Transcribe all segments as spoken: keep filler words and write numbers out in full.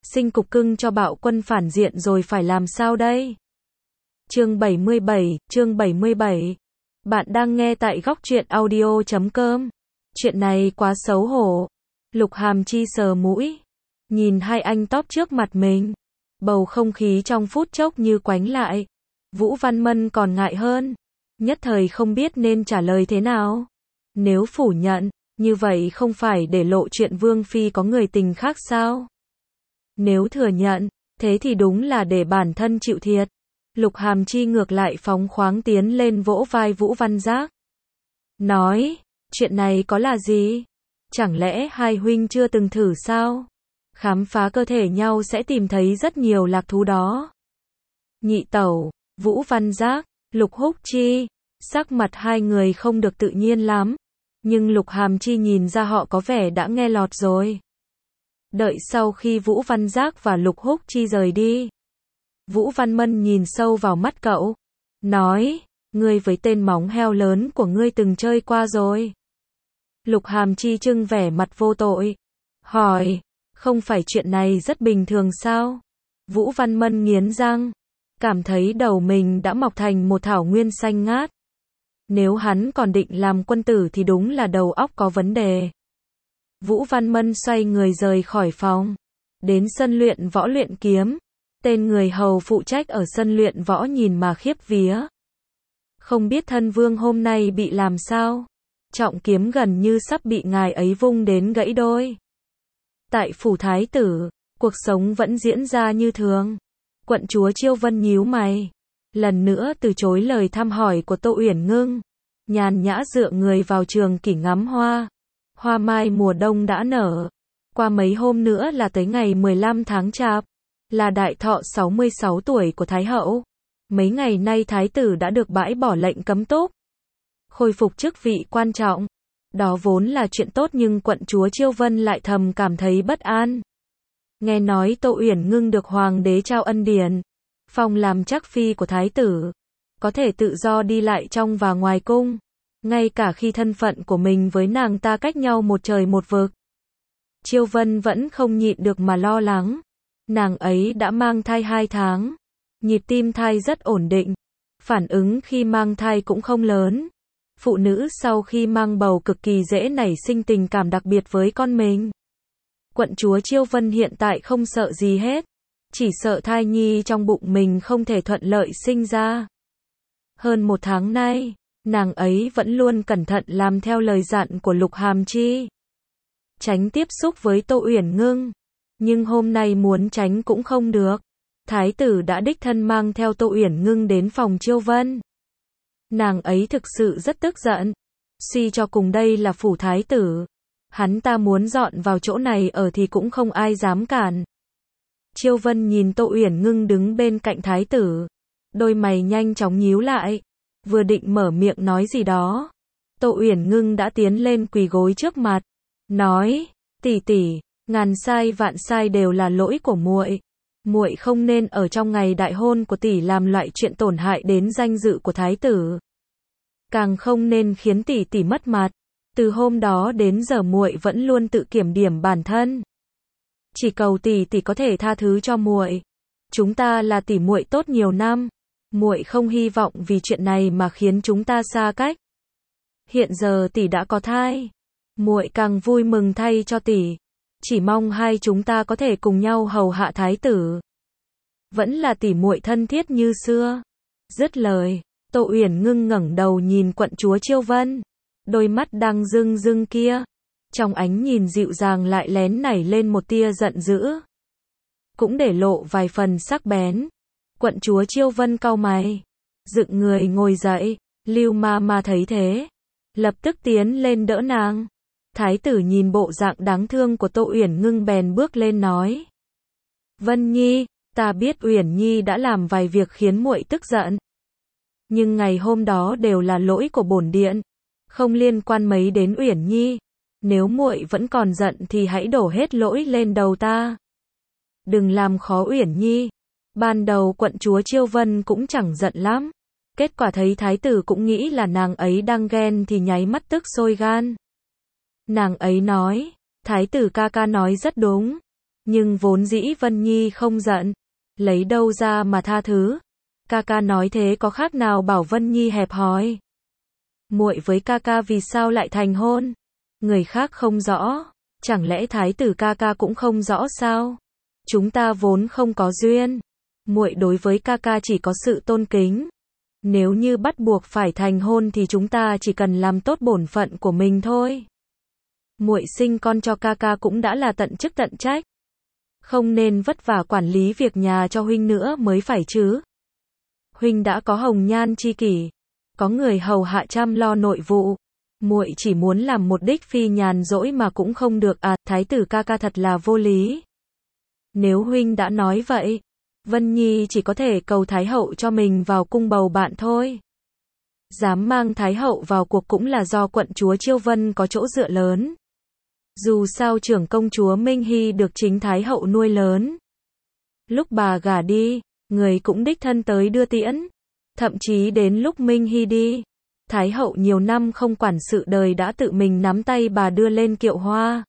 sinh cục cưng cho bạo quân phản diện rồi phải làm sao đây? Chương bảy mươi bảy, chương bảy mươi bảy. Bạn đang nghe tại góc truyện audio chấm com. Chuyện này quá xấu hổ. Lục Hàm Chi sờ mũi, nhìn hai anh top trước mặt mình. Bầu không khí trong phút chốc như quánh lại. Vũ Văn Mân còn ngại hơn, nhất thời không biết nên trả lời thế nào. Nếu phủ nhận, như vậy không phải để lộ chuyện Vương Phi có người tình khác sao? Nếu thừa nhận, thế thì đúng là để bản thân chịu thiệt. Lục Hàm Chi ngược lại phóng khoáng tiến lên vỗ vai Vũ Văn Giác. Nói, chuyện này có là gì? Chẳng lẽ hai huynh chưa từng thử sao? Khám phá cơ thể nhau sẽ tìm thấy rất nhiều lạc thú đó. Nhị tẩu, Vũ Văn Giác, Lục Húc Chi, sắc mặt hai người không được tự nhiên lắm. Nhưng Lục Hàm Chi nhìn ra họ có vẻ đã nghe lọt rồi. Đợi sau khi Vũ Văn Giác và Lục Húc Chi rời đi, Vũ Văn Mân nhìn sâu vào mắt cậu, nói, ngươi với tên móng heo lớn của ngươi từng chơi qua rồi. Lục Hàm Chi trưng vẻ mặt vô tội, hỏi, không phải chuyện này rất bình thường sao? Vũ Văn Mân nghiến răng, cảm thấy đầu mình đã mọc thành một thảo nguyên xanh ngát. Nếu hắn còn định làm quân tử thì đúng là đầu óc có vấn đề. Vũ Văn Mân xoay người rời khỏi phòng, đến sân luyện võ luyện kiếm. Tên người hầu phụ trách ở sân luyện võ nhìn mà khiếp vía. Không biết thân vương hôm nay bị làm sao? Trọng kiếm gần như sắp bị ngài ấy vung đến gãy đôi. Tại phủ thái tử, cuộc sống vẫn diễn ra như thường. Quận chúa Chiêu Vân nhíu mày, lần nữa từ chối lời thăm hỏi của Tô Uyển Ngưng, nhàn nhã dựa người vào trường kỷ ngắm hoa. Hoa mai mùa đông đã nở, qua mấy hôm nữa là tới ngày mười lăm tháng Chạp, là đại thọ sáu mươi sáu tuổi của Thái hậu. Mấy ngày nay Thái tử đã được bãi bỏ lệnh cấm túc, khôi phục chức vị quan trọng. Đó vốn là chuyện tốt nhưng quận chúa Chiêu Vân lại thầm cảm thấy bất an. Nghe nói Tô Uyển Ngưng được hoàng đế trao ân điển, phong làm trắc phi của Thái tử, có thể tự do đi lại trong và ngoài cung, ngay cả khi thân phận của mình với nàng ta cách nhau một trời một vực. Chiêu Vân vẫn không nhịn được mà lo lắng. Nàng ấy đã mang thai hai tháng, nhịp tim thai rất ổn định, phản ứng khi mang thai cũng không lớn. Phụ nữ sau khi mang bầu cực kỳ dễ nảy sinh tình cảm đặc biệt với con mình. Quận chúa Chiêu Vân hiện tại không sợ gì hết, chỉ sợ thai nhi trong bụng mình không thể thuận lợi sinh ra. Hơn một tháng nay, nàng ấy vẫn luôn cẩn thận làm theo lời dặn của Lục Hàm Chi, tránh tiếp xúc với Tô Uyển Ngưng. Nhưng hôm nay muốn tránh cũng không được. Thái tử đã đích thân mang theo Tô Uyển Ngưng đến phòng Chiêu Vân. Nàng ấy thực sự rất tức giận. Suy cho cùng đây là phủ thái tử. Hắn ta muốn dọn vào chỗ này ở thì cũng không ai dám cản. Chiêu Vân nhìn Tô Uyển Ngưng đứng bên cạnh thái tử. Đôi mày nhanh chóng nhíu lại. Vừa định mở miệng nói gì đó, Tô Uyển Ngưng đã tiến lên quỳ gối trước mặt. Nói, tỷ tỷ, ngàn sai vạn sai đều là lỗi của muội. Muội không nên ở trong ngày đại hôn của tỷ làm loại chuyện tổn hại đến danh dự của thái tử. Càng không nên khiến tỷ tỷ mất mặt. Từ hôm đó đến giờ muội vẫn luôn tự kiểm điểm bản thân. Chỉ cầu tỷ tỷ có thể tha thứ cho muội. Chúng ta là tỷ muội tốt nhiều năm, muội không hy vọng vì chuyện này mà khiến chúng ta xa cách. Hiện giờ tỷ đã có thai, muội càng vui mừng thay cho tỷ. Chỉ mong hai chúng ta có thể cùng nhau hầu hạ thái tử. Vẫn là tỷ muội thân thiết như xưa. Dứt lời, Tô Uyển Ngưng ngẩng đầu nhìn quận chúa Chiêu Vân. Đôi mắt đang rưng rưng kia, trong ánh nhìn dịu dàng lại lén nảy lên một tia giận dữ, cũng để lộ vài phần sắc bén. Quận chúa Chiêu Vân cau mày, dựng người ngồi dậy. Lưu ma ma thấy thế, lập tức tiến lên đỡ nàng. Thái tử nhìn bộ dạng đáng thương của Tô Uyển Ngưng bèn bước lên nói, Vân Nhi, ta biết Uyển Nhi đã làm vài việc khiến muội tức giận, nhưng ngày hôm đó đều là lỗi của bổn điện, không liên quan mấy đến Uyển Nhi. Nếu muội vẫn còn giận thì hãy đổ hết lỗi lên đầu ta. Đừng làm khó Uyển Nhi. Ban đầu quận chúa Chiêu Vân cũng chẳng giận lắm, kết quả thấy thái tử cũng nghĩ là nàng ấy đang ghen thì nháy mắt tức sôi gan. Nàng ấy nói, thái tử ca ca nói rất đúng. Nhưng vốn dĩ Vân Nhi không giận, lấy đâu ra mà tha thứ. Ca ca nói thế có khác nào bảo Vân Nhi hẹp hòi. Muội với ca ca vì sao lại thành hôn? Người khác không rõ, chẳng lẽ thái tử ca ca cũng không rõ sao? Chúng ta vốn không có duyên. Muội đối với ca ca chỉ có sự tôn kính. Nếu như bắt buộc phải thành hôn thì chúng ta chỉ cần làm tốt bổn phận của mình thôi. Muội sinh con cho ca ca cũng đã là tận chức tận trách. Không nên vất vả quản lý việc nhà cho huynh nữa mới phải chứ. Huynh đã có hồng nhan chi kỷ, có người hầu hạ chăm lo nội vụ. Muội chỉ muốn làm một đích phi nhàn rỗi mà cũng không được à, thái tử ca ca thật là vô lý. Nếu huynh đã nói vậy, Vân Nhi chỉ có thể cầu thái hậu cho mình vào cung bầu bạn thôi. Dám mang thái hậu vào cuộc cũng là do quận chúa Chiêu Vân có chỗ dựa lớn. Dù sao trưởng công chúa Minh Hy được chính thái hậu nuôi lớn. Lúc bà gả đi, người cũng đích thân tới đưa tiễn. Thậm chí đến lúc Minh Hy đi, thái hậu nhiều năm không quản sự đời đã tự mình nắm tay bà đưa lên kiệu hoa.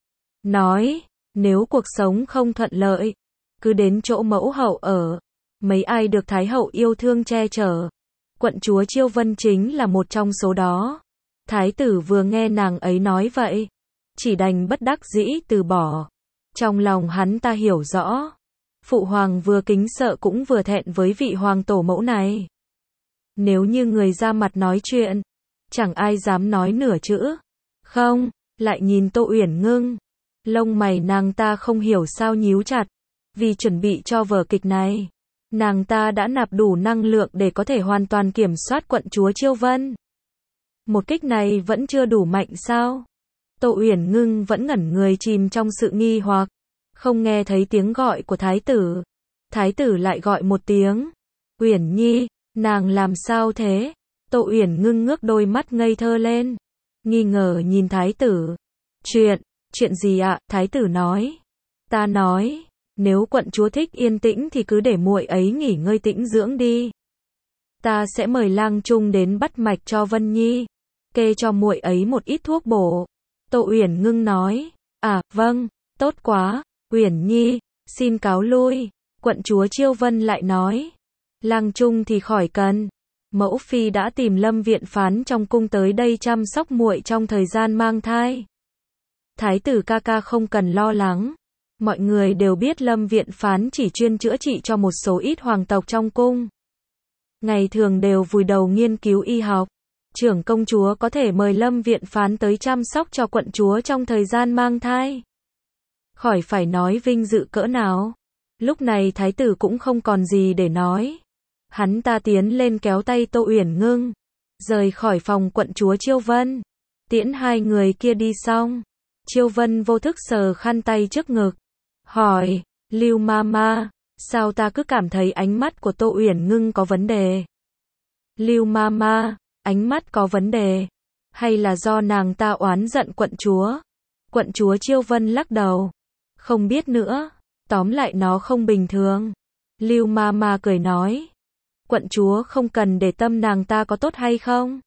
Nói, nếu cuộc sống không thuận lợi, cứ đến chỗ mẫu hậu ở. Mấy ai được thái hậu yêu thương che chở. Quận chúa Chiêu Vân chính là một trong số đó. Thái tử vừa nghe nàng ấy nói vậy, chỉ đành bất đắc dĩ từ bỏ. Trong lòng hắn ta hiểu rõ, phụ hoàng vừa kính sợ cũng vừa thẹn với vị hoàng tổ mẫu này. Nếu như người ra mặt nói chuyện, chẳng ai dám nói nửa chữ. Không, lại nhìn Tô Uyển Ngưng. Lông mày nàng ta không hiểu sao nhíu chặt. Vì chuẩn bị cho vở kịch này, nàng ta đã nạp đủ năng lượng để có thể hoàn toàn kiểm soát quận chúa Chiêu Vân. Một kích này vẫn chưa đủ mạnh sao? Tô Uyển Ngưng vẫn ngẩn người chìm trong sự nghi hoặc, không nghe thấy tiếng gọi của thái tử. Thái tử lại gọi một tiếng. Uyển Nhi, nàng làm sao thế? Tô Uyển Ngưng ngước đôi mắt ngây thơ lên, nghi ngờ nhìn thái tử. Chuyện, chuyện gì ạ? Thái tử nói. Ta nói, nếu quận chúa thích yên tĩnh thì cứ để muội ấy nghỉ ngơi tĩnh dưỡng đi. Ta sẽ mời lang trung đến bắt mạch cho Vân Nhi, kê cho muội ấy một ít thuốc bổ. Tô Uyển Ngưng nói. À, vâng, tốt quá. Uyển Nhi, xin cáo lui. Quận chúa Chiêu Vân lại nói. Lang trung thì khỏi cần. Mẫu phi đã tìm Lâm viện phán trong cung tới đây chăm sóc muội trong thời gian mang thai. Thái tử ca ca không cần lo lắng. Mọi người đều biết Lâm viện phán chỉ chuyên chữa trị cho một số ít hoàng tộc trong cung. Ngày thường đều vùi đầu nghiên cứu y học. Trưởng công chúa có thể mời Lâm viện phán tới chăm sóc cho quận chúa trong thời gian mang thai. Khỏi phải nói vinh dự cỡ nào. Lúc này thái tử cũng không còn gì để nói. Hắn ta tiến lên kéo tay Tô Uyển Ngưng, rời khỏi phòng quận chúa Chiêu Vân. Tiễn hai người kia đi xong, Chiêu Vân vô thức sờ khăn tay trước ngực, hỏi, Lưu Mama, sao ta cứ cảm thấy ánh mắt của Tô Uyển Ngưng có vấn đề? Lưu Mama, ánh mắt có vấn đề? Hay là do nàng ta oán giận quận chúa? Quận chúa Chiêu Vân lắc đầu, không biết nữa, tóm lại nó không bình thường. Lưu Mama cười nói, quận chúa không cần để tâm nàng ta có tốt hay không.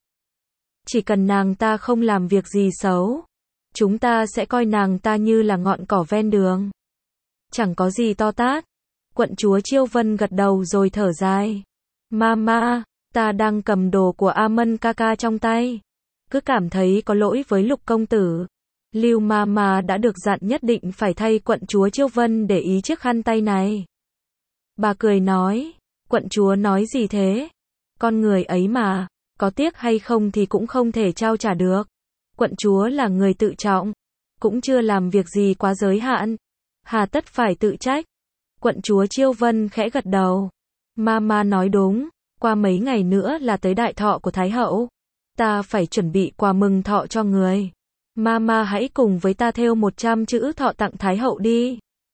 Chỉ cần nàng ta không làm việc gì xấu, chúng ta sẽ coi nàng ta như là ngọn cỏ ven đường. Chẳng có gì to tát. Quận chúa Chiêu Vân gật đầu rồi thở dài. Mama, ta đang cầm đồ của A Mân ca ca trong tay. Cứ cảm thấy có lỗi với Lục công tử. Lưu Mama đã được dặn nhất định phải thay quận chúa Chiêu Vân để ý chiếc khăn tay này. Bà cười nói, quận chúa nói gì thế? Con người ấy mà, có tiếc hay không thì cũng không thể trao trả được. Quận chúa là người tự trọng, cũng chưa làm việc gì quá giới hạn. Hà tất phải tự trách. Quận chúa Chiêu Vân khẽ gật đầu. Mama nói đúng, qua mấy ngày nữa là tới đại thọ của Thái hậu. Ta phải chuẩn bị quà mừng thọ cho người. Mama hãy cùng với ta thêu một trăm chữ thọ tặng Thái hậu đi.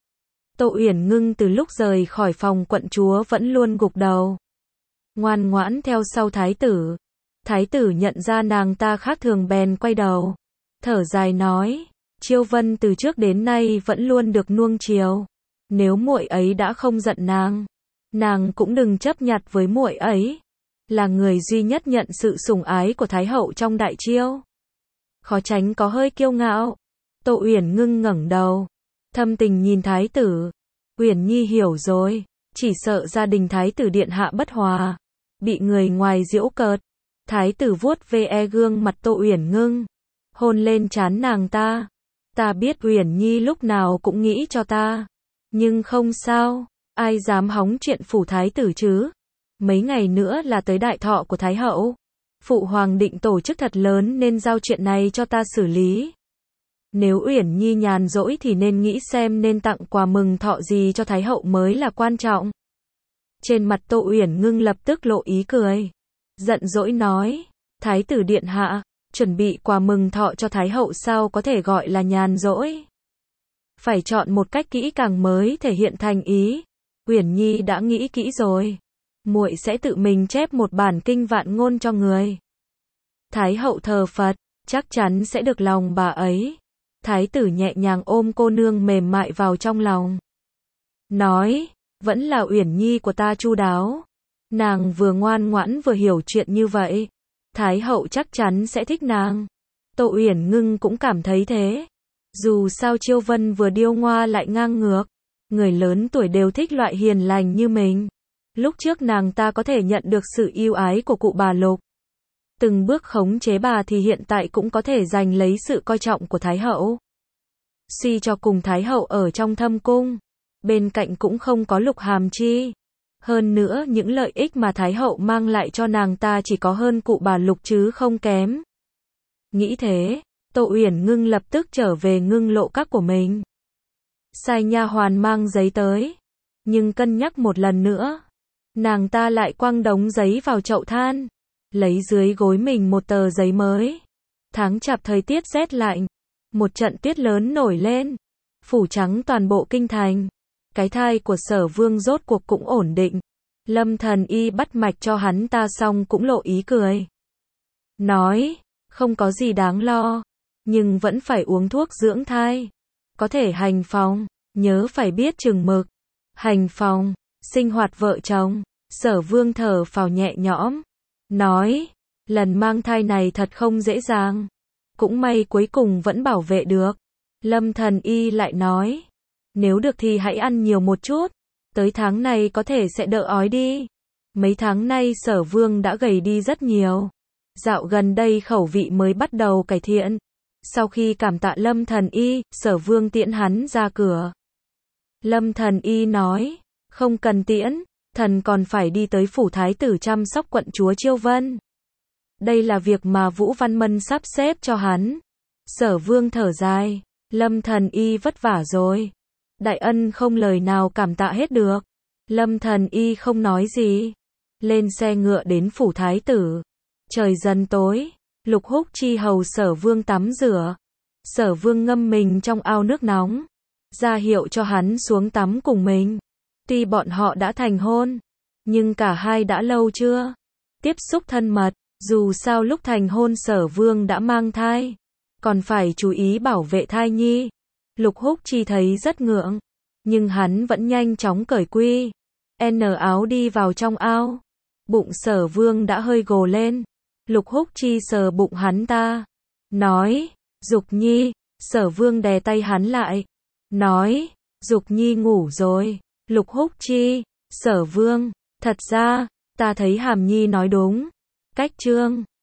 Tô Uyển Ngưng từ lúc rời khỏi phòng quận chúa vẫn luôn gục đầu, ngoan ngoãn theo sau thái tử. Thái tử nhận ra nàng ta khác thường bèn quay đầu, thở dài nói, Chiêu Vân từ trước đến nay vẫn luôn được nuông chiều. Nếu muội ấy đã không giận nàng, nàng cũng đừng chấp nhặt với muội ấy. Là người duy nhất nhận sự sủng ái của Thái hậu trong đại chiêu, khó tránh có hơi kiêu ngạo. Tô Uyển Ngưng ngẩng đầu, thâm tình nhìn thái tử. Uyển Nhi hiểu rồi, chỉ sợ gia đình thái tử điện hạ bất hòa, bị người ngoài giễu cợt. Thái tử vuốt ve gương mặt Tô Uyển Ngưng, hôn lên trán nàng ta. Ta biết Uyển Nhi lúc nào cũng nghĩ cho ta, nhưng không sao, ai dám hóng chuyện phủ thái tử chứ. Mấy ngày nữa là tới đại thọ của thái hậu. Phụ hoàng định tổ chức thật lớn nên giao chuyện này cho ta xử lý. Nếu Uyển Nhi nhàn rỗi thì nên nghĩ xem nên tặng quà mừng thọ gì cho thái hậu mới là quan trọng. Trên mặt Tô Uyển Ngưng lập tức lộ ý cười, giận dỗi nói, thái tử điện hạ, chuẩn bị quà mừng thọ cho thái hậu sao có thể gọi là nhàn rỗi. Phải chọn một cách kỹ càng mới thể hiện thành ý. Uyển Nhi đã nghĩ kỹ rồi, muội sẽ tự mình chép một bản kinh vạn ngôn cho người. Thái hậu thờ Phật, chắc chắn sẽ được lòng bà ấy. Thái tử nhẹ nhàng ôm cô nương mềm mại vào trong lòng, nói, vẫn là Uyển Nhi của ta chu đáo. Nàng vừa ngoan ngoãn vừa hiểu chuyện như vậy, thái hậu chắc chắn sẽ thích nàng. Tô Uyển Ngưng cũng cảm thấy thế. Dù sao Chiêu Vân vừa điêu ngoa lại ngang ngược, người lớn tuổi đều thích loại hiền lành như mình. Lúc trước nàng ta có thể nhận được sự yêu ái của cụ bà Lục, từng bước khống chế bà, thì hiện tại cũng có thể giành lấy sự coi trọng của thái hậu. Suy cho cùng thái hậu ở trong thâm cung, bên cạnh cũng không có Lục Hàm Chi. Hơn nữa những lợi ích mà thái hậu mang lại cho nàng ta chỉ có hơn cụ bà Lục chứ không kém. Nghĩ thế, Tô Uyển Ngưng lập tức trở về ngưng lộ các của mình, sai nha hoàn mang giấy tới. Nhưng cân nhắc một lần nữa, nàng ta lại quăng đống giấy vào chậu than, lấy dưới gối mình một tờ giấy mới. Tháng chạp thời tiết rét lạnh, một trận tuyết lớn nổi lên, phủ trắng toàn bộ kinh thành. Cái thai của Sở Vương rốt cuộc cũng ổn định. Lâm Thần Y bắt mạch cho hắn ta xong cũng lộ ý cười, nói, không có gì đáng lo, nhưng vẫn phải uống thuốc dưỡng thai. Có thể hành phòng, nhớ phải biết chừng mực. Hành phòng, sinh hoạt vợ chồng. Sở Vương thở phào nhẹ nhõm, nói, lần mang thai này thật không dễ dàng. Cũng may cuối cùng vẫn bảo vệ được. Lâm Thần Y lại nói, nếu được thì hãy ăn nhiều một chút, tới tháng này có thể sẽ đỡ ói đi. Mấy tháng nay Sở Vương đã gầy đi rất nhiều. Dạo gần đây khẩu vị mới bắt đầu cải thiện. Sau khi cảm tạ Lâm Thần Y, Sở Vương tiễn hắn ra cửa. Lâm Thần Y nói, không cần tiễn, thần còn phải đi tới phủ thái tử chăm sóc quận chúa Chiêu Vân. Đây là việc mà Vũ Văn Mân sắp xếp cho hắn. Sở Vương thở dài, Lâm Thần Y vất vả rồi. Đại ân không lời nào cảm tạ hết được. Lâm Thần Y không nói gì, lên xe ngựa đến phủ thái tử. Trời dần tối, Lục Húc Chi hầu Sở Vương tắm rửa. Sở Vương ngâm mình trong ao nước nóng, ra hiệu cho hắn xuống tắm cùng mình. Tuy bọn họ đã thành hôn, nhưng cả hai đã lâu chưa tiếp xúc thân mật. Dù sao lúc thành hôn Sở Vương đã mang thai, còn phải chú ý bảo vệ thai nhi. Lục Húc Chi thấy rất ngượng, nhưng hắn vẫn nhanh chóng cởi quy N áo đi vào trong ao. Bụng Sở Vương đã hơi gồ lên. Lục Húc Chi sờ bụng hắn ta, nói, Dục Nhi. Sở Vương đè tay hắn lại, nói, Dục Nhi ngủ rồi. Lục Húc Chi, Sở Vương, thật ra, ta thấy Hàm Nhi nói đúng. Cách chương